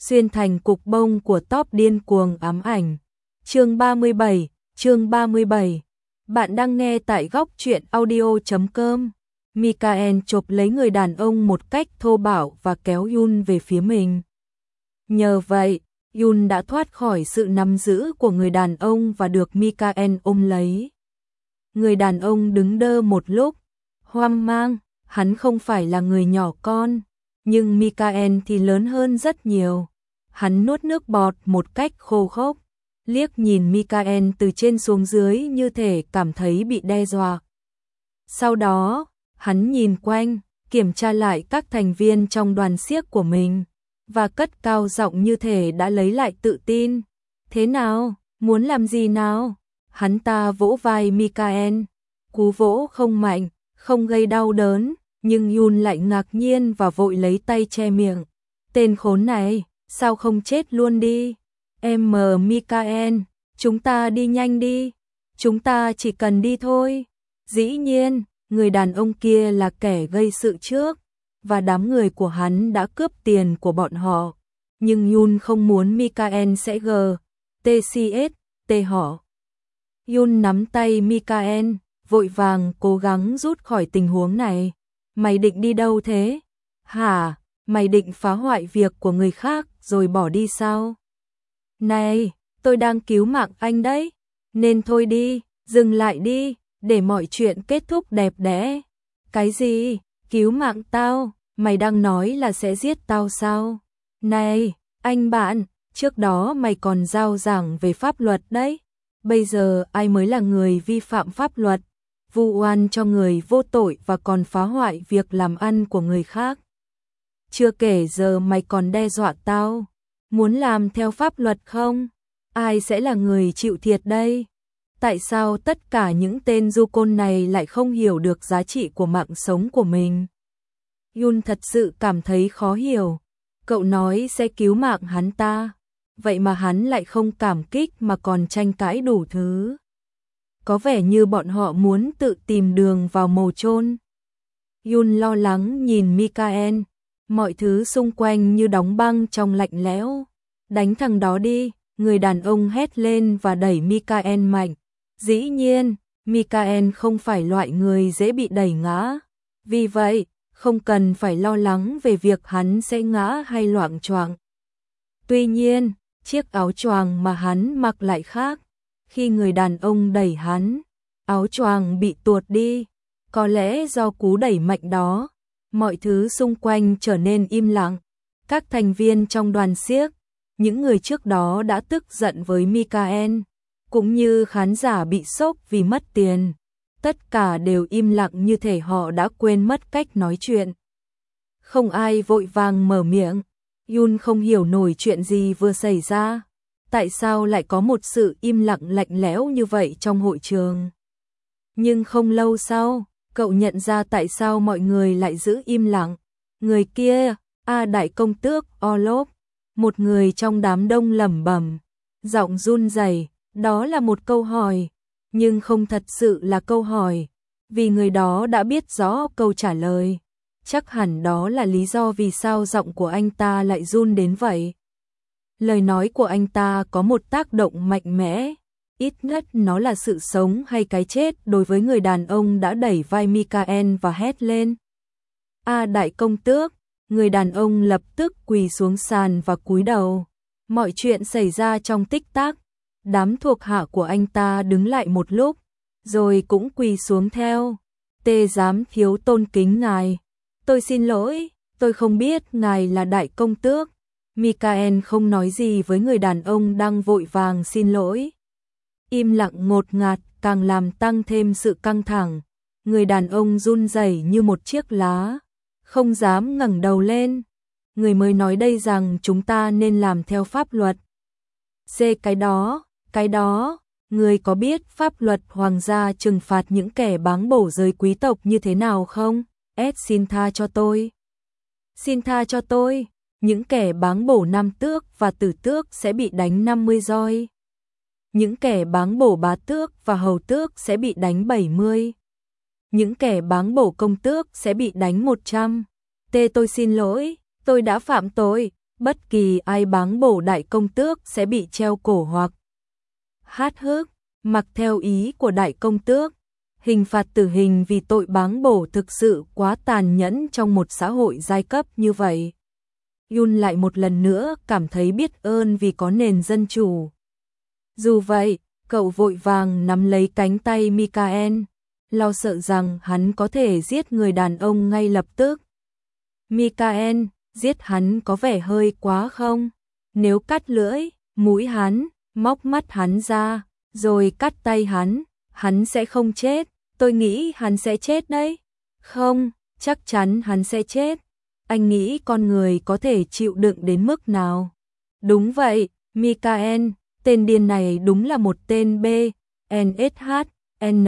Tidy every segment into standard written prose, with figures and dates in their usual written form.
xuyên thành cục bông của top điên cuồng ám ảnh. Chương 37. Bạn đang nghe tại góc truyện audio.com. Mikael chộp lấy người đàn ông một cách thô bạo và kéo Yun về phía mình. Nhờ vậy, Yun đã thoát khỏi sự nắm giữ của người đàn ông và được Mikael ôm lấy. Người đàn ông đứng đơ một lúc, hoang mang, hắn không phải là người nhỏ con, nhưng Mikael thì lớn hơn rất nhiều. Hắn nuốt nước bọt một cách khô khốc, liếc nhìn Mikael từ trên xuống dưới như thể cảm thấy bị đe dọa. Sau đó, hắn nhìn quanh, kiểm tra lại các thành viên trong đoàn xiếc của mình, và cất cao giọng như thể đã lấy lại tự tin. Thế nào, muốn làm gì nào? Hắn ta vỗ vai Mikael, cú vỗ không mạnh, không gây đau đớn, nhưng Yun lại ngạc nhiên và vội lấy tay che miệng. Tên khốn này, sao không chết luôn đi? Mikael, chúng ta đi nhanh đi, chúng ta chỉ cần đi thôi. Dĩ nhiên, người đàn ông kia là kẻ gây sự trước, và đám người của hắn đã cướp tiền của bọn họ. Nhưng Yun không muốn Mikael sẽ tê họ. Yun nắm tay Mikael, vội vàng cố gắng rút khỏi tình huống này. Mày định đi đâu thế? Hả? Mày định phá hoại việc của người khác rồi bỏ đi sao? Này, tôi đang cứu mạng anh đấy. Nên thôi đi, dừng lại đi, để mọi chuyện kết thúc đẹp đẽ. Cái gì? Cứu mạng tao? Mày đang nói là sẽ giết tao sao? Này, anh bạn, trước đó mày còn rao giảng về pháp luật đấy. Bây giờ ai mới là người vi phạm pháp luật, vu oan cho người vô tội và còn phá hoại việc làm ăn của người khác. Chưa kể giờ mày còn đe dọa tao, muốn làm theo pháp luật không? Ai sẽ là người chịu thiệt đây? Tại sao tất cả những tên du côn này lại không hiểu được giá trị của mạng sống của mình? Yun thật sự cảm thấy khó hiểu. Cậu nói sẽ cứu mạng hắn ta, vậy mà hắn lại không cảm kích mà còn tranh cãi đủ thứ. Có vẻ như bọn họ muốn tự tìm đường vào mồ chôn. Yun lo lắng nhìn Mikael, mọi thứ xung quanh như đóng băng trong lạnh lẽo. Đánh thằng đó đi, người đàn ông hét lên và đẩy Mikael mạnh. Dĩ nhiên, Mikael không phải loại người dễ bị đẩy ngã. Vì vậy, không cần phải lo lắng về việc hắn sẽ ngã hay loạng choạng. Tuy nhiên, chiếc áo choàng mà hắn mặc lại khác. Khi người đàn ông đẩy hắn, áo choàng bị tuột đi. Có lẽ do cú đẩy mạnh đó, mọi thứ xung quanh trở nên im lặng. Các thành viên trong đoàn xiếc, những người trước đó đã tức giận với Mikael, cũng như khán giả bị sốc vì mất tiền. Tất cả đều im lặng như thể họ đã quên mất cách nói chuyện. Không ai vội vàng mở miệng. Yun không hiểu nổi chuyện gì vừa xảy ra. Tại sao lại có một sự im lặng lạnh lẽo như vậy trong hội trường? Nhưng không lâu sau, cậu nhận ra tại sao mọi người lại giữ im lặng. Người kia, đại công tước Orlov, một người trong đám đông lẩm bẩm, giọng run rẩy, đó là một câu hỏi, nhưng không thật sự là câu hỏi, vì người đó đã biết rõ câu trả lời. Chắc hẳn đó là lý do vì sao giọng của anh ta lại run đến vậy. Lời nói của anh ta có một tác động mạnh mẽ, ít nhất nó là sự sống hay cái chết đối với người đàn ông đã đẩy vai Mikael và hét lên. Đại công tước, người đàn ông lập tức quỳ xuống sàn và cúi đầu. Mọi chuyện xảy ra trong tích tắc. Đám thuộc hạ của anh ta đứng lại một lúc, rồi cũng quỳ xuống theo. Giám thiếu tôn kính ngài. Tôi xin lỗi, tôi không biết ngài là đại công tước. Mikael không nói gì với người đàn ông đang vội vàng xin lỗi. Im lặng ngột ngạt càng làm tăng thêm sự căng thẳng. Người đàn ông run rẩy như một chiếc lá, không dám ngẩng đầu lên. Người mới nói đây rằng chúng ta nên làm theo pháp luật. Cái đó, người có biết pháp luật hoàng gia trừng phạt những kẻ báng bổ giới quý tộc như thế nào không? Xin tha cho tôi. Xin tha cho tôi. Những kẻ báng bổ nam tước và tử tước sẽ bị đánh 50 roi. Những kẻ báng bổ bá tước và hầu tước sẽ bị đánh 70. Những kẻ báng bổ công tước sẽ bị đánh 100. Tôi xin lỗi, tôi đã phạm tội. bất kỳ ai báng bổ đại công tước sẽ bị treo cổ hoặc hát hước, mặc theo ý của đại công tước. Hình phạt tử hình vì tội báng bổ thực sự quá tàn nhẫn trong một xã hội giai cấp như vậy. Yun lại một lần nữa cảm thấy biết ơn vì có nền dân chủ. Dù vậy, cậu vội vàng nắm lấy cánh tay Mikael, lo sợ rằng hắn có thể giết người đàn ông ngay lập tức. Mikael, giết hắn có vẻ hơi quá không? Nếu cắt lưỡi, mũi hắn, móc mắt hắn ra, rồi cắt tay hắn sẽ không chết. Tôi nghĩ hắn sẽ chết đấy. Không, chắc chắn hắn sẽ chết. Anh nghĩ con người có thể chịu đựng đến mức nào? Đúng vậy, Mikael, tên điên này đúng là một tên BNSHN.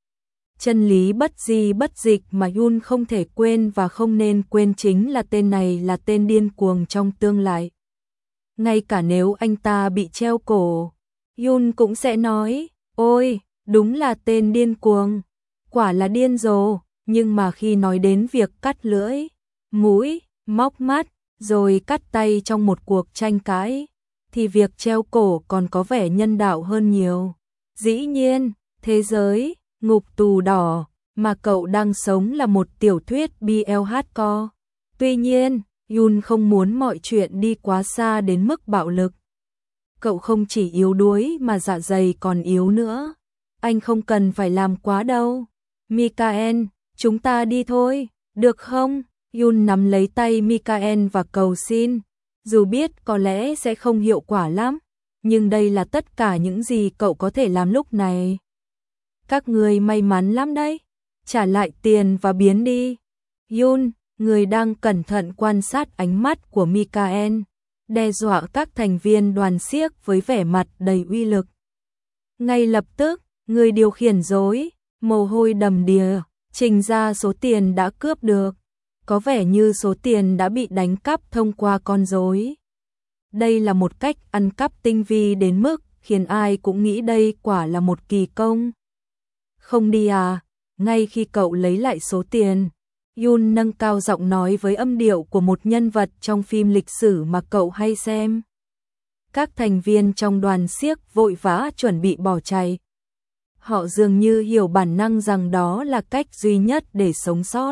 Chân lý bất di bất dịch mà Yun không thể quên và không nên quên chính là tên này là tên điên cuồng trong tương lai. Ngay cả nếu anh ta bị treo cổ, Yun cũng sẽ nói, ôi, đúng là tên điên cuồng, quả là điên rồ. Nhưng mà khi nói đến việc cắt lưỡi, mũi, móc mắt, rồi cắt tay trong một cuộc tranh cãi, thì việc treo cổ còn có vẻ nhân đạo hơn nhiều. Dĩ nhiên, thế giới ngục tù đỏ mà cậu đang sống là một tiểu thuyết BL hardcore. Tuy nhiên, Yun không muốn mọi chuyện đi quá xa đến mức bạo lực. Cậu không chỉ yếu đuối mà dạ dày còn yếu nữa. Anh không cần phải làm quá đâu. Mikael, chúng ta đi thôi, được không? Yun nắm lấy tay Mikael và cầu xin. Dù biết có lẽ sẽ không hiệu quả lắm, nhưng đây là tất cả những gì cậu có thể làm lúc này. Các người may mắn lắm đấy. Trả lại tiền và biến đi. Yun, người đang cẩn thận quan sát ánh mắt của Mikael, đe dọa các thành viên đoàn xiếc với vẻ mặt đầy uy lực. Ngay lập tức, người điều khiển rối, mồ hôi đầm đìa, trình ra số tiền đã cướp được. Có vẻ như số tiền đã bị đánh cắp thông qua con rối. Đây là một cách ăn cắp tinh vi đến mức khiến ai cũng nghĩ đây quả là một kỳ công. Không đi à? Ngay khi cậu lấy lại số tiền, Yun nâng cao giọng nói với âm điệu của một nhân vật trong phim lịch sử mà cậu hay xem. Các thành viên trong đoàn xiếc vội vã chuẩn bị bỏ chạy. Họ dường như hiểu bản năng rằng đó là cách duy nhất để sống sót.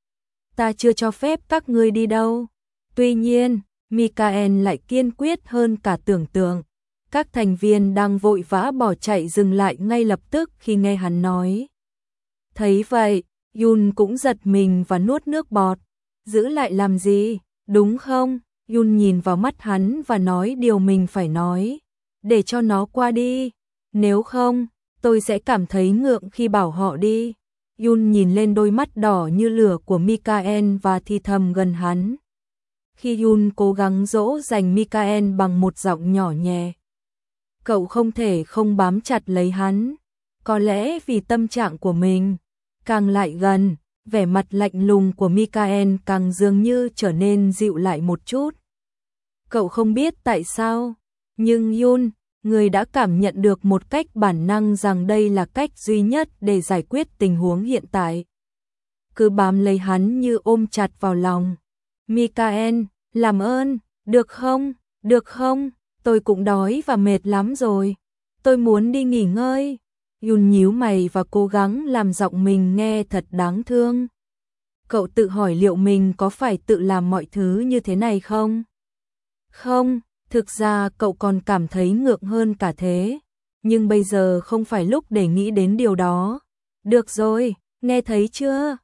Ta chưa cho phép các ngươi đi đâu. Tuy nhiên, Mikael lại kiên quyết hơn cả tưởng tượng. Các thành viên đang vội vã bỏ chạy dừng lại ngay lập tức khi nghe hắn nói. Thấy vậy, Yun cũng giật mình và nuốt nước bọt. Giữ lại làm gì, đúng không? Yun nhìn vào mắt hắn và nói điều mình phải nói. Để cho nó qua đi. Nếu không, tôi sẽ cảm thấy ngượng khi bảo họ đi. Yun nhìn lên đôi mắt đỏ như lửa của Mikael và thì thầm gần hắn. Khi Yun cố gắng dỗ dành Mikael bằng một giọng nhỏ nhẹ, cậu không thể không bám chặt lấy hắn. Có lẽ vì tâm trạng của mình càng lại gần, vẻ mặt lạnh lùng của Mikael càng dường như trở nên dịu lại một chút. Cậu không biết tại sao, nhưng Yun, người đã cảm nhận được một cách bản năng rằng đây là cách duy nhất để giải quyết tình huống hiện tại. Cứ bám lấy hắn như ôm chặt vào lòng. Mikael, làm ơn, được không, tôi cũng đói và mệt lắm rồi. Tôi muốn đi nghỉ ngơi. Yun nhíu mày và cố gắng làm giọng mình nghe thật đáng thương. Cậu tự hỏi liệu mình có phải tự làm mọi thứ như thế này không? Không, thực ra cậu còn cảm thấy ngượng hơn cả thế. Nhưng bây giờ không phải lúc để nghĩ đến điều đó. Được rồi, nghe thấy chưa?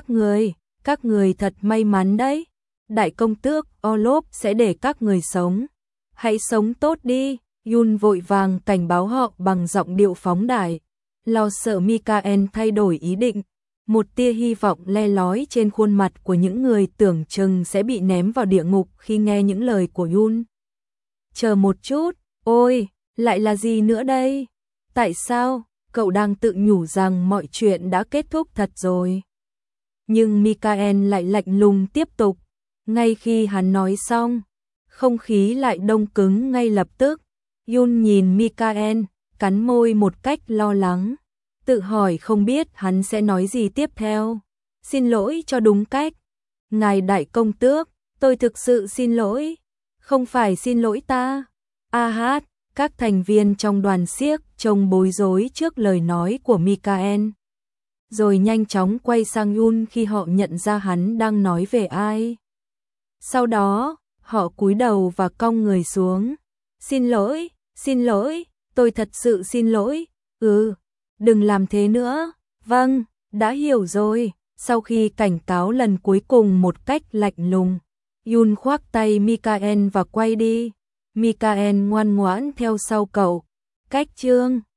Các người thật may mắn đấy. Đại công tước Olop sẽ để các người sống. Hãy sống tốt đi. Yun vội vàng cảnh báo họ bằng giọng điệu phóng đại, lo sợ Mikael thay đổi ý định. Một tia hy vọng le lói trên khuôn mặt của những người tưởng chừng sẽ bị ném vào địa ngục khi nghe những lời của Yun. Chờ một chút, ôi, lại là gì nữa đây? Tại sao? Cậu đang tự nhủ rằng mọi chuyện đã kết thúc thật rồi. Nhưng Mikael lại lạnh lùng tiếp tục. Ngay khi hắn nói xong, không khí lại đông cứng ngay lập tức. Yun nhìn Mikael, cắn môi một cách lo lắng, tự hỏi không biết hắn sẽ nói gì tiếp theo. Xin lỗi cho đúng cách. Ngài đại công tước, tôi thực sự xin lỗi. Không phải xin lỗi ta. A hát, các thành viên trong đoàn xiếc trông bối rối trước lời nói của Mikael. Rồi nhanh chóng quay sang Yun khi họ nhận ra hắn đang nói về ai. Sau đó, họ cúi đầu và cong người xuống. Xin lỗi, tôi thật sự xin lỗi. Đừng làm thế nữa. Vâng, đã hiểu rồi. Sau khi cảnh cáo lần cuối cùng một cách lạnh lùng, Yun khoác tay Mikael và quay đi. Mikael ngoan ngoãn theo sau cậu. Cách chương